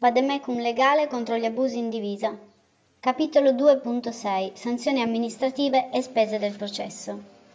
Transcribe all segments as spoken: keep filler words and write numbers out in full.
Vademecum legale contro gli abusi in divisa. Capitolo due punto sei. Sanzioni amministrative e spese del processo.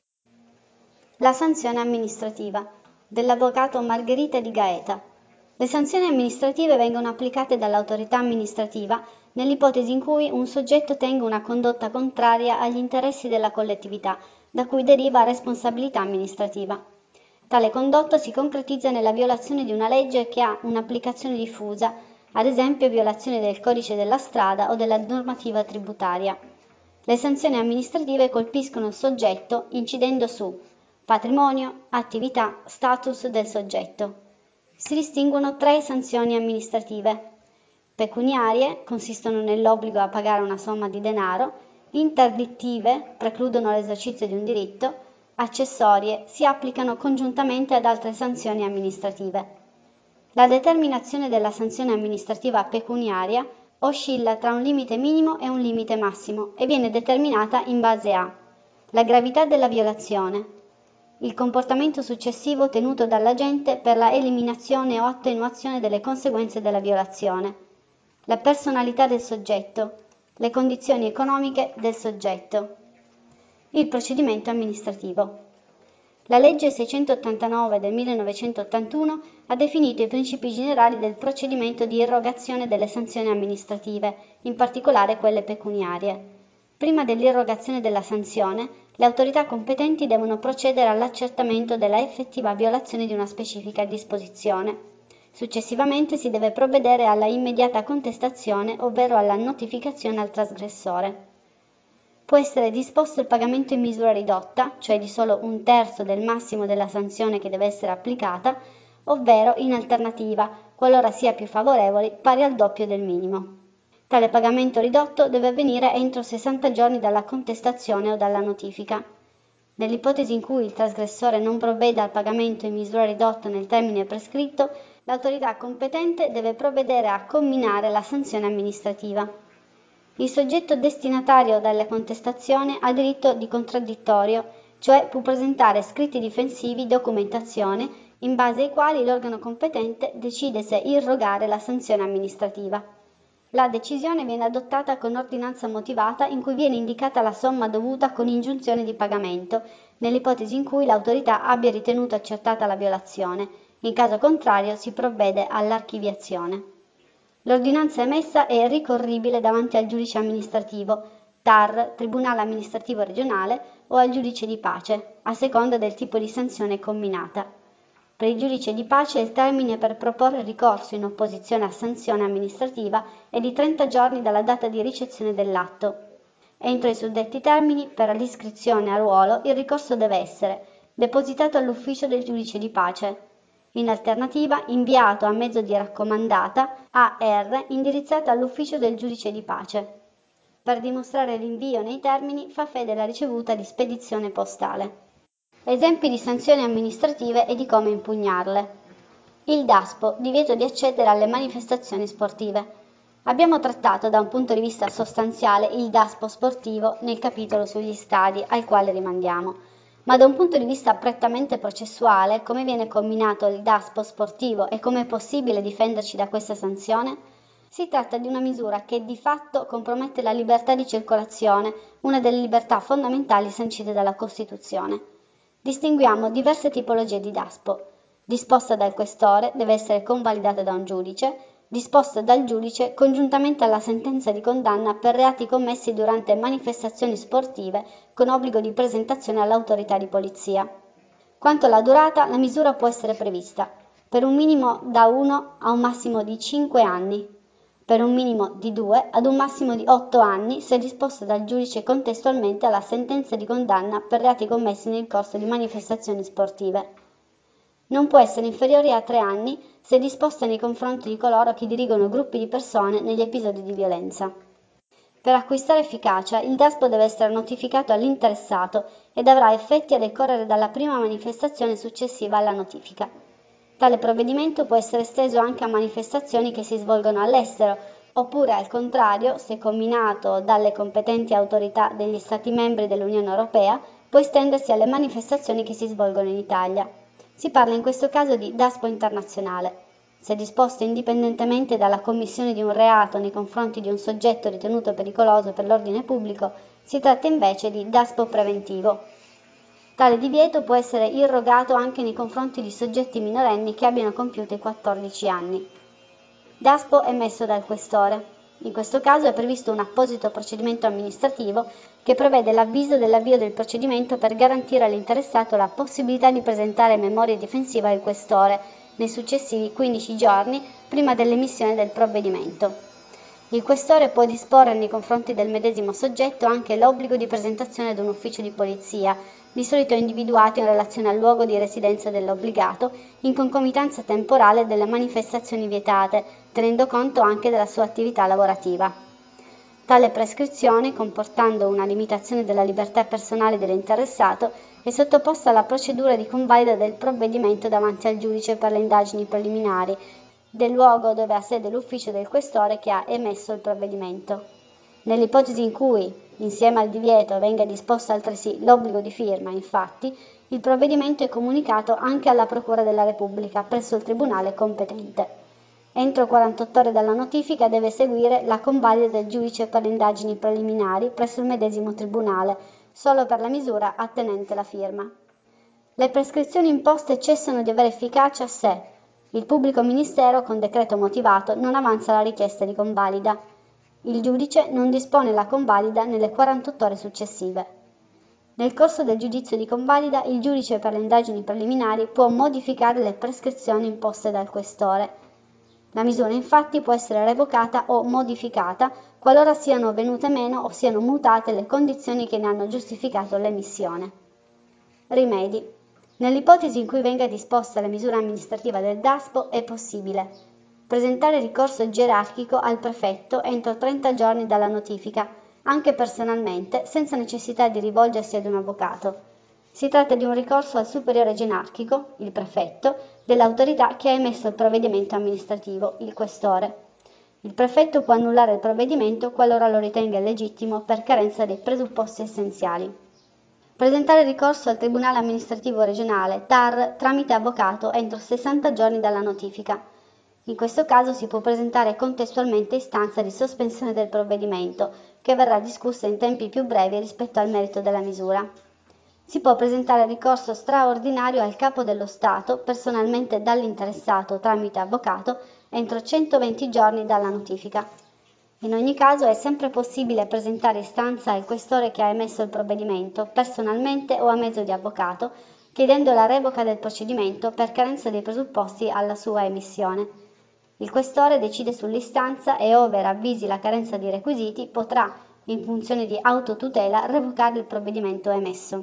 La sanzione amministrativa dell'avvocato Margherita Di Gaeta. Le sanzioni amministrative vengono applicate dall'autorità amministrativa nell'ipotesi in cui un soggetto tenga una condotta contraria agli interessi della collettività, da cui deriva responsabilità amministrativa. Tale condotta si concretizza nella violazione di una legge che ha un'applicazione diffusa, ad esempio violazione del codice della strada o della normativa tributaria. Le sanzioni amministrative colpiscono il soggetto incidendo su patrimonio, attività, status del soggetto. Si distinguono tre sanzioni amministrative. Pecuniarie, consistono nell'obbligo a pagare una somma di denaro, interdittive, precludono l'esercizio di un diritto, accessorie, si applicano congiuntamente ad altre sanzioni amministrative. La determinazione della sanzione amministrativa pecuniaria oscilla tra un limite minimo e un limite massimo e viene determinata in base a la gravità della violazione, il comportamento successivo tenuto dall'agente per la eliminazione o attenuazione delle conseguenze della violazione, la personalità del soggetto, le condizioni economiche del soggetto. Il procedimento amministrativo. La legge seicentottantanove del millenovecentottantuno ha definito i principi generali del procedimento di irrogazione delle sanzioni amministrative, in particolare quelle pecuniarie. Prima dell'irrogazione della sanzione, le autorità competenti devono procedere all'accertamento della effettiva violazione di una specifica disposizione. Successivamente si deve provvedere alla immediata contestazione, ovvero alla notificazione al trasgressore. Può essere disposto il pagamento in misura ridotta, cioè di solo un terzo del massimo della sanzione che deve essere applicata, ovvero, in alternativa, qualora sia più favorevole, pari al doppio del minimo. Tale pagamento ridotto deve avvenire entro sessanta giorni dalla contestazione o dalla notifica. Nell'ipotesi in cui il trasgressore non provveda al pagamento in misura ridotta nel termine prescritto, l'autorità competente deve provvedere a comminare la sanzione amministrativa. Il soggetto destinatario della contestazione ha diritto di contraddittorio, cioè può presentare scritti difensivi, documentazione, in base ai quali l'organo competente decide se irrogare la sanzione amministrativa. La decisione viene adottata con ordinanza motivata in cui viene indicata la somma dovuta con ingiunzione di pagamento, nell'ipotesi in cui l'autorità abbia ritenuto accertata la violazione. In caso contrario si provvede all'archiviazione. L'ordinanza emessa è ricorribile davanti al giudice amministrativo, T A R, Tribunale amministrativo regionale o al giudice di pace, a seconda del tipo di sanzione comminata. Per il giudice di pace il termine per proporre ricorso in opposizione a sanzione amministrativa è di trenta giorni dalla data di ricezione dell'atto. Entro i suddetti termini, per l'iscrizione a ruolo, il ricorso deve essere depositato all'ufficio del giudice di pace, in alternativa inviato a mezzo di raccomandata A R indirizzata all'ufficio del giudice di pace. Per dimostrare l'invio nei termini fa fede la ricevuta di spedizione postale. Esempi di sanzioni amministrative e di come impugnarle. Il DASPO, divieto di accedere alle manifestazioni sportive. Abbiamo trattato da un punto di vista sostanziale il DASPO sportivo nel capitolo sugli stadi, al quale rimandiamo. Ma da un punto di vista prettamente processuale, come viene comminato il DASPO sportivo e come è possibile difenderci da questa sanzione? Si tratta di una misura che di fatto compromette la libertà di circolazione, una delle libertà fondamentali sancite dalla Costituzione. Distinguiamo diverse tipologie di DASPO. Disposta dal questore, deve essere convalidata da un giudice, disposta dal giudice congiuntamente alla sentenza di condanna per reati commessi durante manifestazioni sportive con obbligo di presentazione all'autorità di polizia. Quanto alla durata, la misura può essere prevista per un minimo da uno a un massimo di cinque anni, per un minimo di due ad un massimo di otto anni se disposta dal giudice contestualmente alla sentenza di condanna per reati commessi nel corso di manifestazioni sportive. Non può essere inferiore a tre anni se disposta nei confronti di coloro che dirigono gruppi di persone negli episodi di violenza. Per acquistare efficacia, il DASPO deve essere notificato all'interessato ed avrà effetti a decorrere dalla prima manifestazione successiva alla notifica. Tale provvedimento può essere esteso anche a manifestazioni che si svolgono all'estero, oppure al contrario, se comminato dalle competenti autorità degli Stati membri dell'Unione Europea, può estendersi alle manifestazioni che si svolgono in Italia. Si parla in questo caso di DASPO internazionale. Se disposto indipendentemente dalla commissione di un reato nei confronti di un soggetto ritenuto pericoloso per l'ordine pubblico, si tratta invece di daspo preventivo. Tale divieto può essere irrogato anche nei confronti di soggetti minorenni che abbiano compiuto i quattordici anni. Daspo emesso dal questore. In questo caso è previsto un apposito procedimento amministrativo che prevede l'avviso dell'avvio del procedimento per garantire all'interessato la possibilità di presentare memoria difensiva al questore nei successivi quindici giorni prima dell'emissione del provvedimento. Il questore può disporre nei confronti del medesimo soggetto anche l'obbligo di presentazione ad un ufficio di polizia, di solito individuato in relazione al luogo di residenza dell'obbligato, in concomitanza temporale delle manifestazioni vietate, tenendo conto anche della sua attività lavorativa. Tale prescrizione, comportando una limitazione della libertà personale dell'interessato, è sottoposta alla procedura di convalida del provvedimento davanti al giudice per le indagini preliminari, del luogo dove ha sede l'ufficio del questore che ha emesso il provvedimento. Nell'ipotesi in cui, insieme al divieto, venga disposto altresì l'obbligo di firma, infatti, il provvedimento è comunicato anche alla Procura della Repubblica presso il tribunale competente. Entro quarantotto ore dalla notifica deve seguire la convalida del giudice per le indagini preliminari presso il medesimo tribunale, solo per la misura attenente la firma. Le prescrizioni imposte cessano di avere efficacia se il pubblico ministero, con decreto motivato, non avanza la richiesta di convalida. Il giudice non dispone la convalida nelle quarantotto ore successive. Nel corso del giudizio di convalida, il giudice per le indagini preliminari può modificare le prescrizioni imposte dal questore. La misura infatti può essere revocata o modificata qualora siano venute meno o siano mutate le condizioni che ne hanno giustificato l'emissione. Rimedi. Nell'ipotesi in cui venga disposta la misura amministrativa del daspo è possibile presentare ricorso gerarchico al prefetto entro trenta giorni dalla notifica, anche personalmente, senza necessità di rivolgersi ad un avvocato. Si tratta di un ricorso al superiore gerarchico, il prefetto, dell'autorità che ha emesso il provvedimento amministrativo, il questore. Il prefetto può annullare il provvedimento qualora lo ritenga illegittimo per carenza dei presupposti essenziali. Presentare ricorso al Tribunale amministrativo regionale T A R tramite avvocato entro sessanta giorni dalla notifica. In questo caso si può presentare contestualmente istanza di sospensione del provvedimento, che verrà discussa in tempi più brevi rispetto al merito della misura. Si può presentare ricorso straordinario al Capo dello Stato, personalmente dall'interessato tramite avvocato, entro centoventi giorni dalla notifica. In ogni caso è sempre possibile presentare istanza al questore che ha emesso il provvedimento, personalmente o a mezzo di avvocato, chiedendo la revoca del procedimento per carenza dei presupposti alla sua emissione. Il questore decide sull'istanza e, ove ravvisi la carenza di requisiti, potrà, in funzione di autotutela, revocare il provvedimento emesso.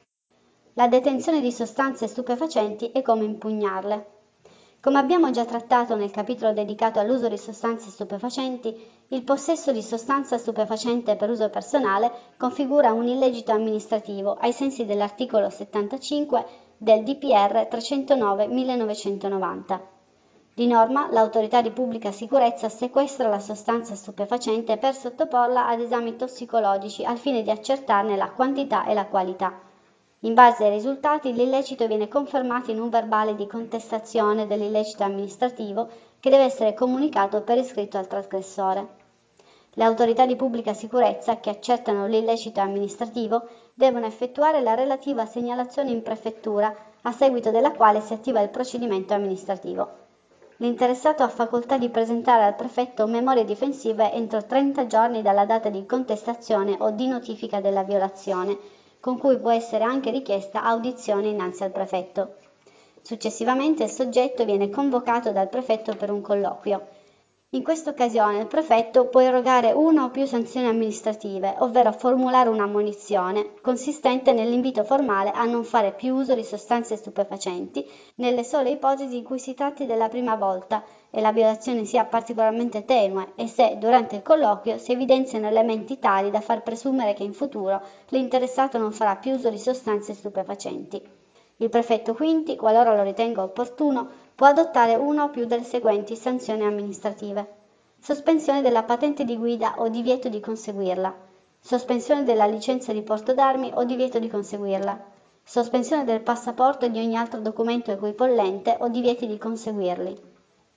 La detenzione di sostanze stupefacenti e come impugnarle. Come abbiamo già trattato nel capitolo dedicato all'uso di sostanze stupefacenti, il possesso di sostanza stupefacente per uso personale configura un illecito amministrativo ai sensi dell'articolo settantacinque del D P R trecentonove millenovecentonovanta. Di norma, l'autorità di pubblica sicurezza sequestra la sostanza stupefacente per sottoporla ad esami tossicologici al fine di accertarne la quantità e la qualità. In base ai risultati, l'illecito viene confermato in un verbale di contestazione dell'illecito amministrativo che deve essere comunicato per iscritto al trasgressore. Le autorità di pubblica sicurezza che accertano l'illecito amministrativo devono effettuare la relativa segnalazione in prefettura, a seguito della quale si attiva il procedimento amministrativo. L'interessato ha facoltà di presentare al prefetto memorie difensive entro trenta giorni dalla data di contestazione o di notifica della violazione, con cui può essere anche richiesta audizione innanzi al prefetto. Successivamente il soggetto viene convocato dal prefetto per un colloquio. In questa occasione il prefetto può erogare una o più sanzioni amministrative, ovvero formulare un'ammonizione, consistente nell'invito formale a non fare più uso di sostanze stupefacenti, nelle sole ipotesi in cui si tratti della prima volta e la violazione sia particolarmente tenue e se, durante il colloquio, si evidenziano elementi tali da far presumere che in futuro l'interessato non farà più uso di sostanze stupefacenti. Il prefetto quindi, qualora lo ritenga opportuno, può adottare una o più delle seguenti sanzioni amministrative: sospensione della patente di guida o divieto di conseguirla, sospensione della licenza di porto d'armi o divieto di conseguirla, sospensione del passaporto e di ogni altro documento equipollente o divieti di conseguirli,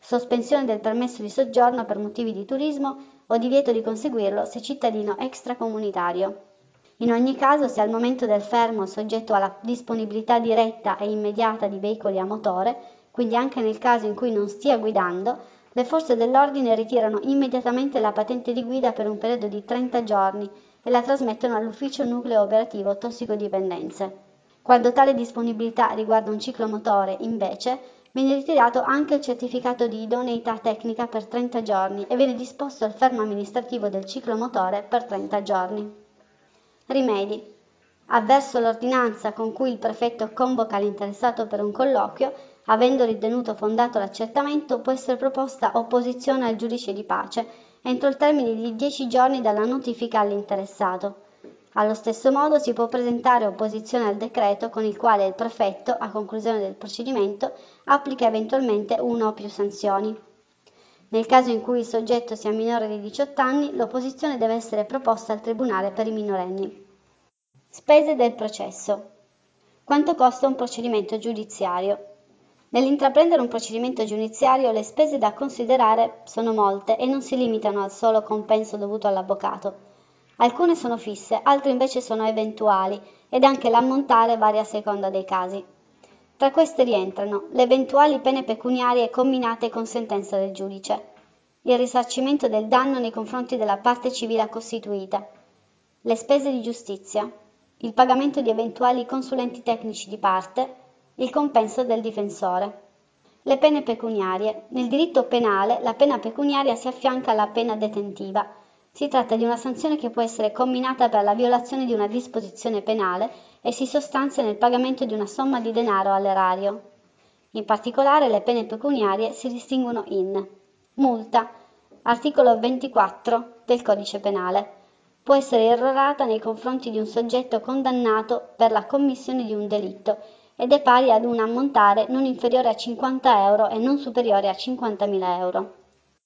sospensione del permesso di soggiorno per motivi di turismo o divieto di conseguirlo se cittadino extracomunitario. In ogni caso, se al momento del fermo il soggetto ha la disponibilità diretta e immediata di veicoli a motore, quindi anche nel caso in cui non stia guidando, le forze dell'ordine ritirano immediatamente la patente di guida per un periodo di trenta giorni e la trasmettono all'ufficio nucleo operativo tossicodipendenze. Quando tale disponibilità riguarda un ciclomotore, invece, viene ritirato anche il certificato di idoneità tecnica per trenta giorni e viene disposto il fermo amministrativo del ciclomotore per trenta giorni. Rimedi. Avverso l'ordinanza con cui il prefetto convoca l'interessato per un colloquio, avendo ritenuto fondato l'accertamento, può essere proposta opposizione al giudice di pace entro il termine di dieci giorni dalla notifica all'interessato. Allo stesso modo si può presentare opposizione al decreto con il quale il prefetto, a conclusione del procedimento, applica eventualmente una o più sanzioni. Nel caso in cui il soggetto sia minore di diciotto anni, l'opposizione deve essere proposta al Tribunale per i minorenni. Spese del processo. Quanto costa un procedimento giudiziario? Nell'intraprendere un procedimento giudiziario le spese da considerare sono molte e non si limitano al solo compenso dovuto all'avvocato. Alcune sono fisse, altre invece sono eventuali ed anche l'ammontare varia a seconda dei casi. Tra queste rientrano le eventuali pene pecuniarie comminate con sentenza del giudice, il risarcimento del danno nei confronti della parte civile costituita, le spese di giustizia, il pagamento di eventuali consulenti tecnici di parte, il compenso del difensore. Le pene pecuniarie. Nel diritto penale la pena pecuniaria si affianca alla pena detentiva. Si tratta di una sanzione che può essere comminata per la violazione di una disposizione penale e si sostanzia nel pagamento di una somma di denaro all'erario. In particolare le pene pecuniarie si distinguono in multa, articolo ventiquattro del Codice Penale. Può essere irrorata nei confronti di un soggetto condannato per la commissione di un delitto ed è pari ad un ammontare non inferiore a cinquanta euro e non superiore a cinquantamila euro.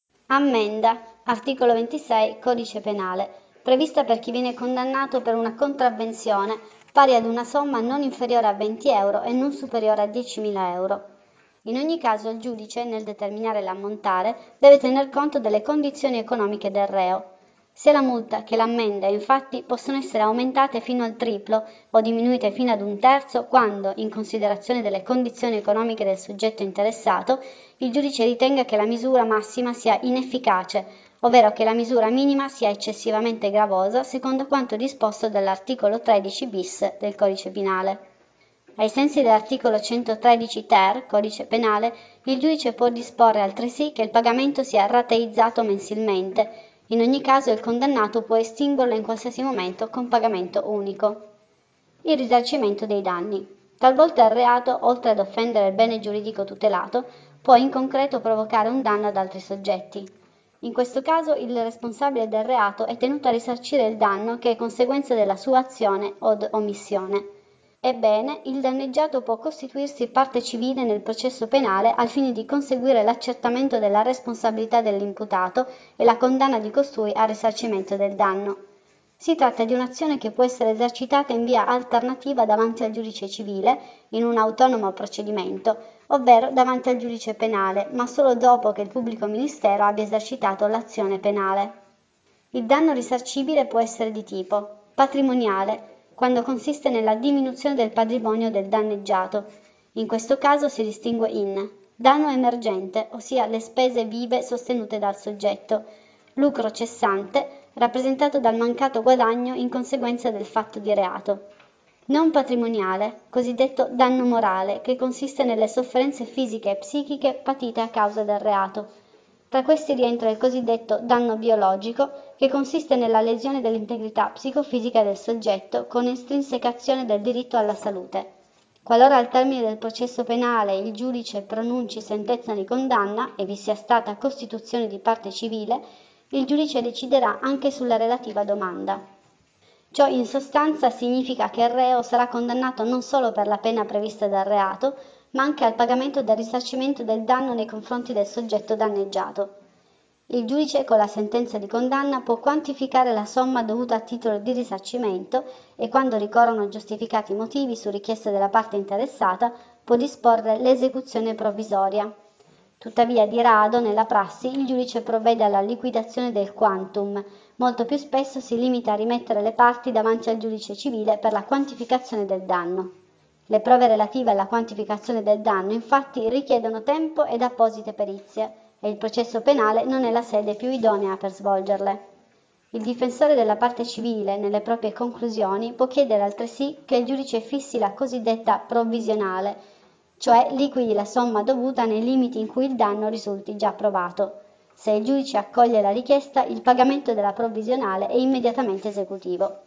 Ammenda, articolo ventisei, Codice Penale, prevista per chi viene condannato per una contravvenzione pari ad una somma non inferiore a venti euro e non superiore a diecimila euro. In ogni caso il giudice, nel determinare l'ammontare, deve tener conto delle condizioni economiche del reo. Sia la multa che l'ammenda, infatti, possono essere aumentate fino al triplo o diminuite fino ad un terzo quando, in considerazione delle condizioni economiche del soggetto interessato, il giudice ritenga che la misura massima sia inefficace, ovvero che la misura minima sia eccessivamente gravosa, secondo quanto disposto dall'articolo tredici bis del Codice Penale. Ai sensi dell'articolo centotredici ter, Codice Penale, il giudice può disporre altresì che il pagamento sia rateizzato mensilmente. In ogni caso il condannato può estinguerlo in qualsiasi momento con pagamento unico. Il risarcimento dei danni. Talvolta il reato, oltre ad offendere il bene giuridico tutelato, può in concreto provocare un danno ad altri soggetti. In questo caso il responsabile del reato è tenuto a risarcire il danno che è conseguenza della sua azione od omissione. Ebbene, il danneggiato può costituirsi parte civile nel processo penale al fine di conseguire l'accertamento della responsabilità dell'imputato e la condanna di costui al risarcimento del danno. Si tratta di un'azione che può essere esercitata in via alternativa davanti al giudice civile, in un autonomo procedimento, ovvero davanti al giudice penale, ma solo dopo che il pubblico ministero abbia esercitato l'azione penale. Il danno risarcibile può essere di tipo patrimoniale, quando consiste nella diminuzione del patrimonio del danneggiato. In questo caso si distingue in danno emergente, ossia le spese vive sostenute dal soggetto, lucro cessante, rappresentato dal mancato guadagno in conseguenza del fatto di reato. Non patrimoniale, cosiddetto danno morale, che consiste nelle sofferenze fisiche e psichiche patite a causa del reato. Tra questi rientra il cosiddetto danno biologico, che consiste nella lesione dell'integrità psicofisica del soggetto con estrinsecazione del diritto alla salute. Qualora al termine del processo penale il giudice pronunci sentenza di condanna e vi sia stata costituzione di parte civile, il giudice deciderà anche sulla relativa domanda. Ciò in sostanza significa che il reo sarà condannato non solo per la pena prevista dal reato, ma anche al pagamento del risarcimento del danno nei confronti del soggetto danneggiato. Il giudice con la sentenza di condanna può quantificare la somma dovuta a titolo di risarcimento e, quando ricorrono giustificati motivi su richiesta della parte interessata, può disporre l'esecuzione provvisoria. Tuttavia, di rado, nella prassi, il giudice provvede alla liquidazione del quantum. Molto più spesso si limita a rimettere le parti davanti al giudice civile per la quantificazione del danno. Le prove relative alla quantificazione del danno, infatti, richiedono tempo ed apposite perizie, e il processo penale non è la sede più idonea per svolgerle. Il difensore della parte civile, nelle proprie conclusioni, può chiedere altresì che il giudice fissi la cosiddetta provvisionale, cioè liquidi la somma dovuta nei limiti in cui il danno risulti già provato. Se il giudice accoglie la richiesta, il pagamento della provvisionale è immediatamente esecutivo.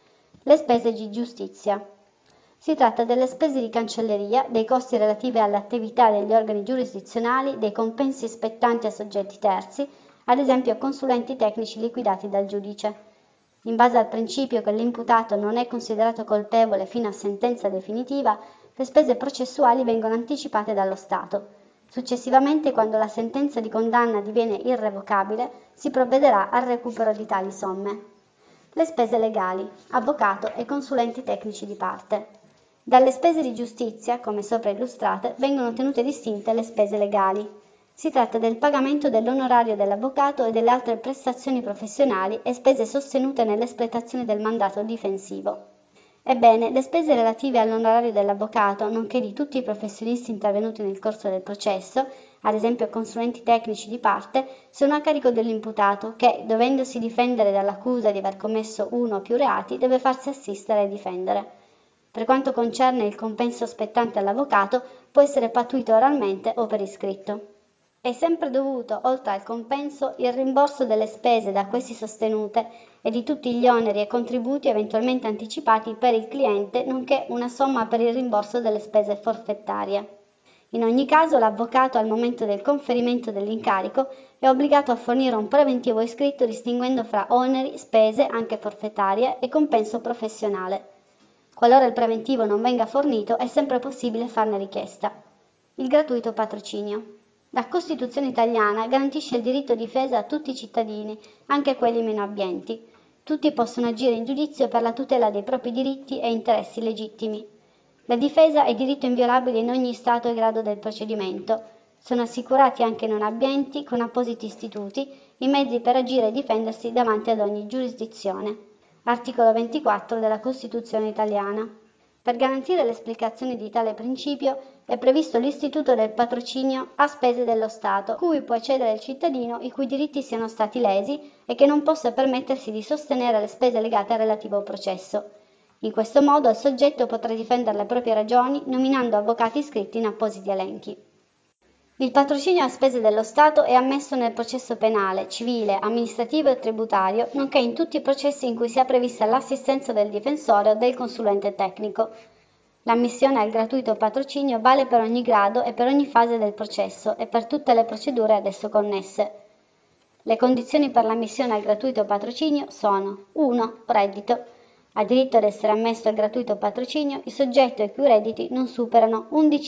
Le spese di giustizia. Si tratta delle spese di cancelleria, dei costi relativi alle attività degli organi giurisdizionali, dei compensi spettanti a soggetti terzi, ad esempio consulenti tecnici liquidati dal giudice. In base al principio che l'imputato non è considerato colpevole fino a sentenza definitiva, le spese processuali vengono anticipate dallo Stato. Successivamente, quando la sentenza di condanna diviene irrevocabile, si provvederà al recupero di tali somme. Le spese legali, avvocato e consulenti tecnici di parte. Dalle spese di giustizia, come sopra illustrate, vengono tenute distinte le spese legali. Si tratta del pagamento dell'onorario dell'avvocato e delle altre prestazioni professionali e spese sostenute nell'espletazione del mandato difensivo. Ebbene, le spese relative all'onorario dell'avvocato, nonché di tutti i professionisti intervenuti nel corso del processo, ad esempio consulenti tecnici di parte, sono a carico dell'imputato che, dovendosi difendere dall'accusa di aver commesso uno o più reati, deve farsi assistere e difendere. Per quanto concerne il compenso spettante all'avvocato, può essere pattuito oralmente o per iscritto. È sempre dovuto, oltre al compenso, il rimborso delle spese da questi sostenute e di tutti gli oneri e contributi eventualmente anticipati per il cliente, nonché una somma per il rimborso delle spese forfettarie. In ogni caso, l'avvocato al momento del conferimento dell'incarico è obbligato a fornire un preventivo iscritto distinguendo fra oneri, spese, anche forfettarie, e compenso professionale. Qualora il preventivo non venga fornito, è sempre possibile farne richiesta. Il gratuito patrocinio. La Costituzione italiana garantisce il diritto di difesa a tutti i cittadini, anche quelli meno abbienti. Tutti possono agire in giudizio per la tutela dei propri diritti e interessi legittimi. La difesa è diritto inviolabile in ogni stato e grado del procedimento. Sono assicurati anche i non abbienti, con appositi istituti, i mezzi per agire e difendersi davanti ad ogni giurisdizione. Articolo ventiquattro della Costituzione italiana. Per garantire l'esplicazione di tale principio è previsto l'istituto del patrocinio a spese dello Stato, cui può accedere il cittadino i cui diritti siano stati lesi e che non possa permettersi di sostenere le spese legate al relativo processo. In questo modo il soggetto potrà difendere le proprie ragioni nominando avvocati iscritti in appositi elenchi. Il patrocinio a spese dello Stato è ammesso nel processo penale, civile, amministrativo e tributario, nonché in tutti i processi in cui sia prevista l'assistenza del difensore o del consulente tecnico. L'ammissione al gratuito patrocinio vale per ogni grado e per ogni fase del processo e per tutte le procedure ad esso connesse. Le condizioni per l'ammissione al gratuito patrocinio sono uno. Reddito. Ha diritto ad essere ammesso al gratuito patrocinio il soggetto i cui redditi non superano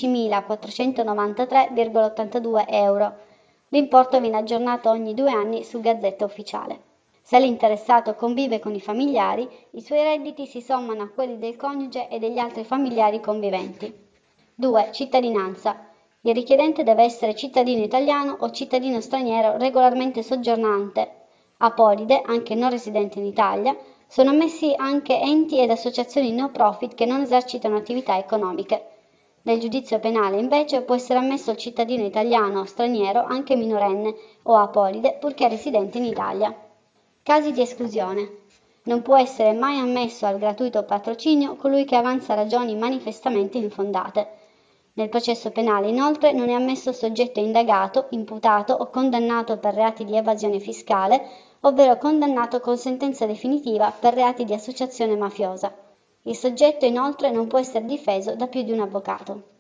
undicimilaquattrocentonovantatré virgola ottantadue euro. L'importo viene aggiornato ogni due anni su Gazzetta Ufficiale. Se l'interessato convive con i familiari, i suoi redditi si sommano a quelli del coniuge e degli altri familiari conviventi. due. Cittadinanza. Il richiedente deve essere cittadino italiano o cittadino straniero regolarmente soggiornante. Apolide, anche non residente in Italia. Sono ammessi anche enti ed associazioni no profit che non esercitano attività economiche. Nel giudizio penale, invece, può essere ammesso il cittadino italiano o straniero, anche minorenne o apolide, purché residente in Italia. Casi di esclusione. Non può essere mai ammesso al gratuito patrocinio colui che avanza ragioni manifestamente infondate. Nel processo penale, inoltre, non è ammesso soggetto indagato, imputato o condannato per reati di evasione fiscale, ovvero condannato con sentenza definitiva per reati di associazione mafiosa. Il soggetto, inoltre, non può essere difeso da più di un avvocato.